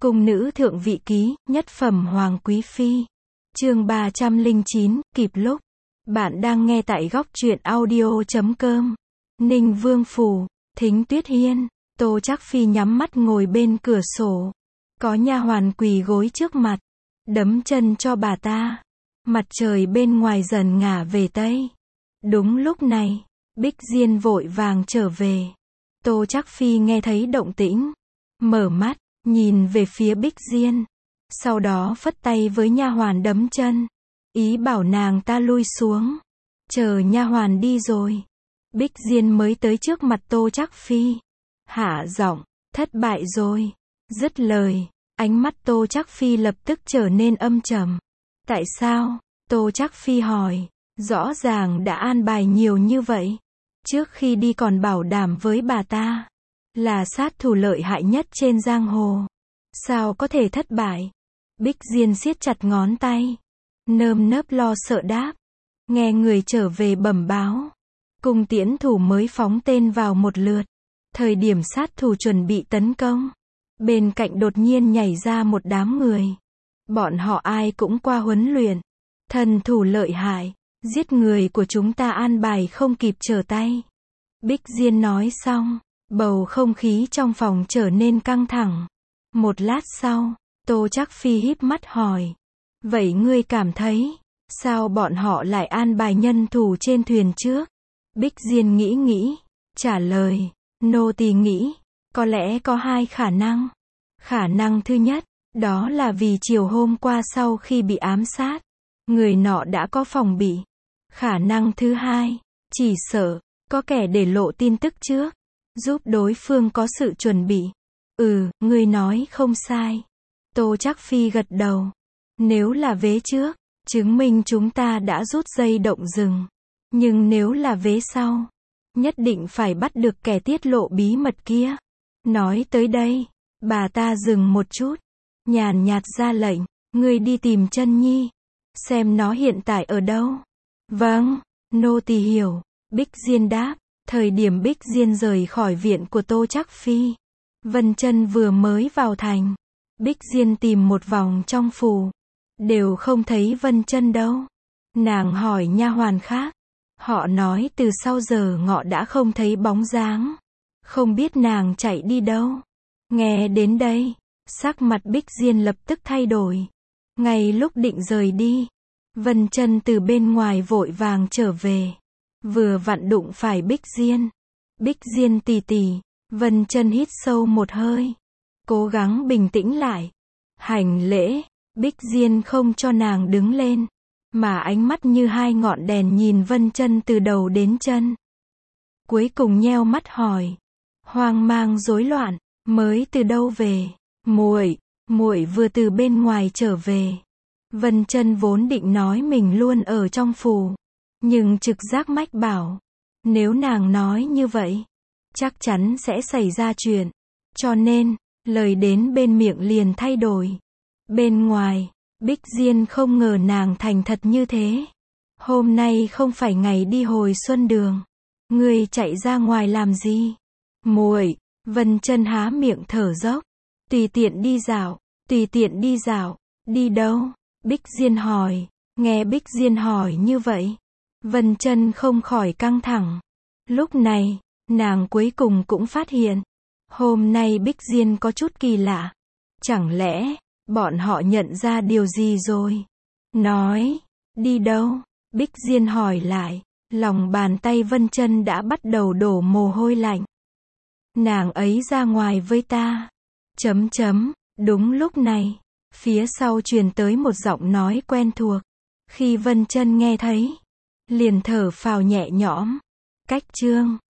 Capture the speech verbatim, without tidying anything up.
Cung nữ thượng vị ký, nhất phẩm hoàng quý phi. Chương ba trăm lẻ chín, kịp lúc. Bạn đang nghe tại góc truyện audio chấm com. Ninh Vương phủ, Thính Tuyết Hiên, Tô Trác Phi nhắm mắt ngồi bên cửa sổ. Có nha hoàn quỳ gối trước mặt, đấm chân cho bà ta. Mặt trời bên ngoài dần ngả về tây. Đúng lúc này, Bích Diên vội vàng trở về. Tô Trác Phi nghe thấy động tĩnh, mở mắt, nhìn về phía Bích Diên. Sau đó phất tay với nha hoàn đấm chân, ý bảo nàng ta lui xuống. Chờ nha hoàn đi rồi, Bích Diên mới tới trước mặt Tô Trác Phi. Hạ giọng, thất bại rồi. Dứt lời, ánh mắt Tô Trác Phi lập tức trở nên âm trầm. Tại sao? Tô Trác Phi hỏi. Rõ ràng đã an bài nhiều như vậy. Trước khi đi còn bảo đảm với bà ta là sát thủ lợi hại nhất trên giang hồ. Sao có thể thất bại? Bích Diên siết chặt ngón tay, nơm nớp lo sợ đáp. Nghe người trở về bẩm báo, cung tiễn thủ mới phóng tên vào một lượt. Thời điểm sát thủ chuẩn bị tấn công, bên cạnh đột nhiên nhảy ra một đám người. Bọn họ ai cũng qua huấn luyện, thần thủ lợi hại, giết người của chúng ta an bài không kịp trở tay. Bích Diên nói xong, bầu không khí trong phòng trở nên căng thẳng. Một lát sau, Tô Trác Phi híp mắt hỏi. Vậy ngươi cảm thấy, sao bọn họ lại an bài nhân thủ trên thuyền trước? Bích Diên nghĩ nghĩ, trả lời. Nô tỳ nghĩ, có lẽ có hai khả năng. Khả năng thứ nhất, đó là vì chiều hôm qua sau khi bị ám sát, người nọ đã có phòng bị. Khả năng thứ hai, chỉ sợ, có kẻ để lộ tin tức trước, giúp đối phương có sự chuẩn bị. Ừ, ngươi nói không sai. Tô Trác Phi gật đầu. Nếu là vế trước, chứng minh chúng ta đã rút dây động rừng. Nhưng nếu là vế sau, nhất định phải bắt được kẻ tiết lộ bí mật kia. Nói tới đây, bà ta dừng một chút, nhàn nhạt ra lệnh, ngươi đi tìm Chân Nhi, xem nó hiện tại ở đâu. Vâng, nô tỳ hiểu. Bích Diên đáp. Thời điểm Bích Diên rời khỏi viện của Tô Trác Phi, Vân Chân vừa mới vào thành. Bích Diên tìm một vòng trong phủ, đều không thấy Vân Chân đâu. Nàng hỏi nha hoàn khác, họ nói từ sau giờ ngọ đã không thấy bóng dáng, không biết nàng chạy đi đâu. Nghe đến đây, sắc mặt Bích Diên lập tức thay đổi. Ngay lúc định rời đi, Vân Chân từ bên ngoài vội vàng trở về, vừa vặn đụng phải Bích Diên. Bích Diên tỉ tỉ. Vân Chân hít sâu một hơi, cố gắng bình tĩnh lại. Hành lễ. Bích Diên không cho nàng đứng lên, mà ánh mắt như hai ngọn đèn nhìn Vân Chân từ đầu đến chân. Cuối cùng nheo mắt hỏi, hoang mang rối loạn, mới từ đâu về? Muội, muội vừa từ bên ngoài trở về. Vân Chân vốn định nói mình luôn ở trong phủ, nhưng trực giác mách bảo, nếu nàng nói như vậy, chắc chắn sẽ xảy ra chuyện. Cho nên, lời đến bên miệng liền thay đổi. Bên ngoài, Bích Diên không ngờ nàng thành thật như thế. Hôm nay không phải ngày đi hồi xuân đường. Ngươi chạy ra ngoài làm gì? Muội, Vân Chân há miệng thở dốc. Tùy tiện đi dạo, tùy tiện đi dạo. Đi đâu? Bích Diên hỏi. Nghe Bích Diên hỏi như vậy, Vân Chân không khỏi căng thẳng. Lúc này, nàng cuối cùng cũng phát hiện, hôm nay Bích Diên có chút kỳ lạ. Chẳng lẽ, bọn họ nhận ra điều gì rồi? Nói, đi đâu? Bích Diên hỏi lại, lòng bàn tay Vân Chân đã bắt đầu đổ mồ hôi lạnh. Nàng ấy ra ngoài với ta. Chấm chấm, đúng lúc này, phía sau truyền tới một giọng nói quen thuộc. Khi Vân Chân nghe thấy, liền thở phào nhẹ nhõm. Cách chương